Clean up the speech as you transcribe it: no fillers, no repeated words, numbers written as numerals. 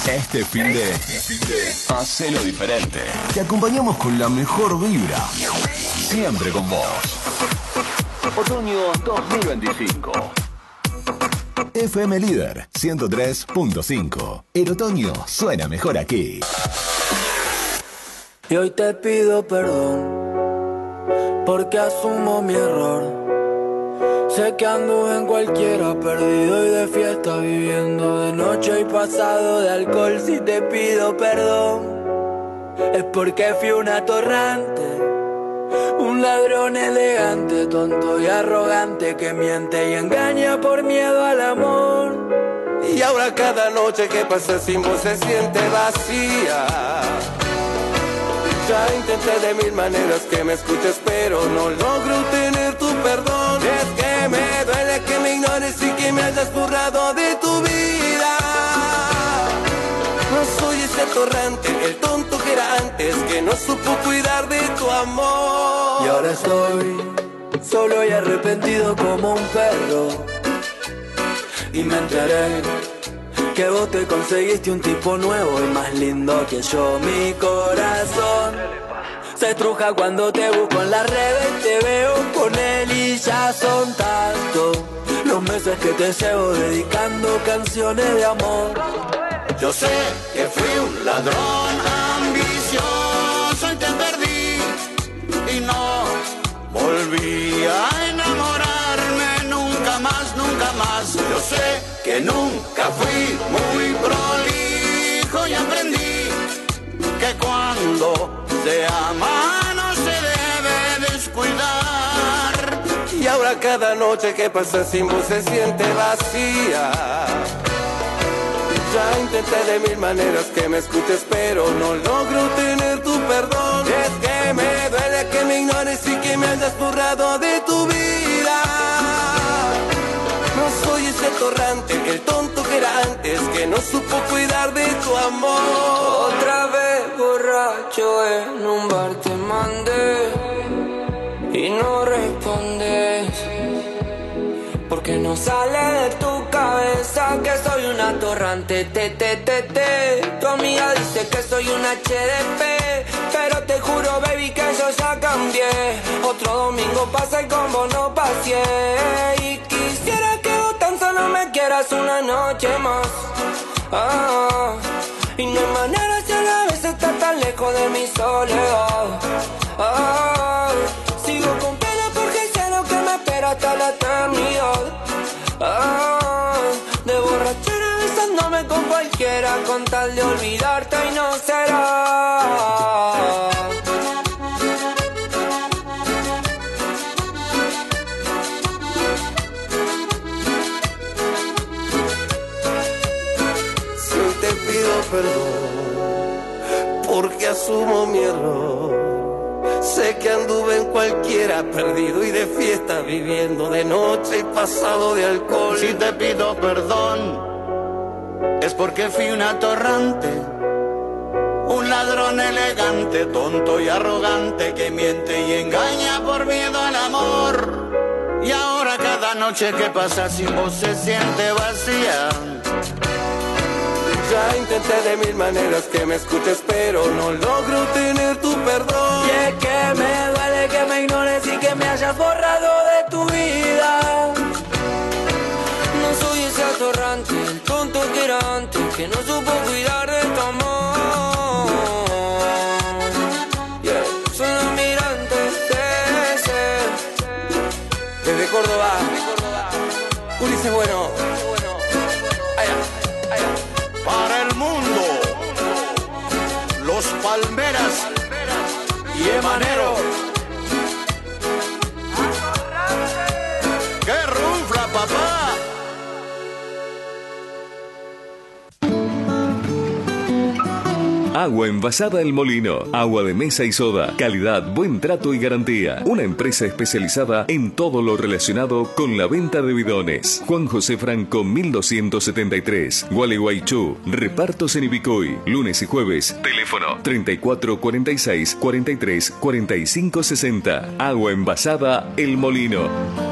Este fin de hacelo diferente. Te acompañamos con la mejor vibra. Siempre con vos. Otoño 2025. FM Líder 103.5. El otoño suena mejor aquí. Y hoy te pido perdón porque asumo mi error. Sé que anduve en cualquiera, perdido y de fiesta, viviendo de noche y pasado de alcohol. Si te pido perdón es porque fui un atorrante, un ladrón elegante, tonto y arrogante que miente y engaña por miedo al amor. Y ahora cada noche que pasa sin vos se siente vacía. Ya intenté de mil maneras que me escuches, pero no logro tener tu perdón. Es que me duele que me ignores y que me hayas borrado de tu vida. No soy ese atorrante, el tonto que era antes, que no supo cuidar de tu amor. Y ahora estoy solo y arrepentido como un perro. Y me enteré que vos te conseguiste un tipo nuevo y más lindo que yo. Mi corazón se estruja cuando te busco en las redes y te veo con él, y ya son tantos los meses que te llevo dedicando canciones de amor. Yo sé que fui un ladrón ambicioso y te perdí y no volví a enamorarme nunca más, nunca más. Yo sé que nunca fui muy prolijo y aprendí que cuando se ama no se debe descuidar. Y ahora cada noche que pasa sin vos se siente vacía. Ya intenté de mil maneras que me escuches, pero no logro tener tu perdón. Es que me duele que me ignores y que me hayas borrado de tu vida. No soy ese atorrante, el tonto que era antes, que no supo cuidar de tu amor. Otra vez borracho en un bar te mandé y no respondes, porque no sale de tu cabeza que soy un atorrante. Tu amiga dice que soy un HDP, pero te juro, baby, que yo ya cambié. Otro domingo pasa y con vos no pasé. Y quisiera que vos tan solo me quieras una noche más. Y no hay manera si a la vez estás tan lejos de mi soledad. Sigo con pena porque sé lo que me espera hasta la eternidad. De borrachera besándome con cualquiera con tal de olvidarte y no será. Si te pido perdón porque asumo mi error. Sé que anduve en cualquiera, perdido y de fiesta, viviendo de noche y pasado de alcohol. Si te pido perdón es porque fui un atorrante, un ladrón elegante, tonto y arrogante que miente y engaña por miedo al amor. Y ahora cada noche que pasa sin vos se siente vacía. Ya intenté de mil maneras que me escuches, pero no logro tener tu perdón. Y es que me duele que me ignores y que me hayas borrado de tu vida. No soy ese atorrante, el tonto que era antes, que no supo cuidar de tu amor. Soy un inmigrante desde Córdoba, Ulises Bueno. Para el mundo, Los Palmeras y Emanero. ¡Qué runfla, papá! Agua envasada El Molino. Agua de mesa y soda. Calidad, buen trato y garantía. Una empresa especializada en todo lo relacionado con la venta de bidones. Juan José Franco 1273. Gualeguaychú. Repartos en Ibicoy. Lunes y jueves. Teléfono 3446 43 45 60. Agua envasada El Molino.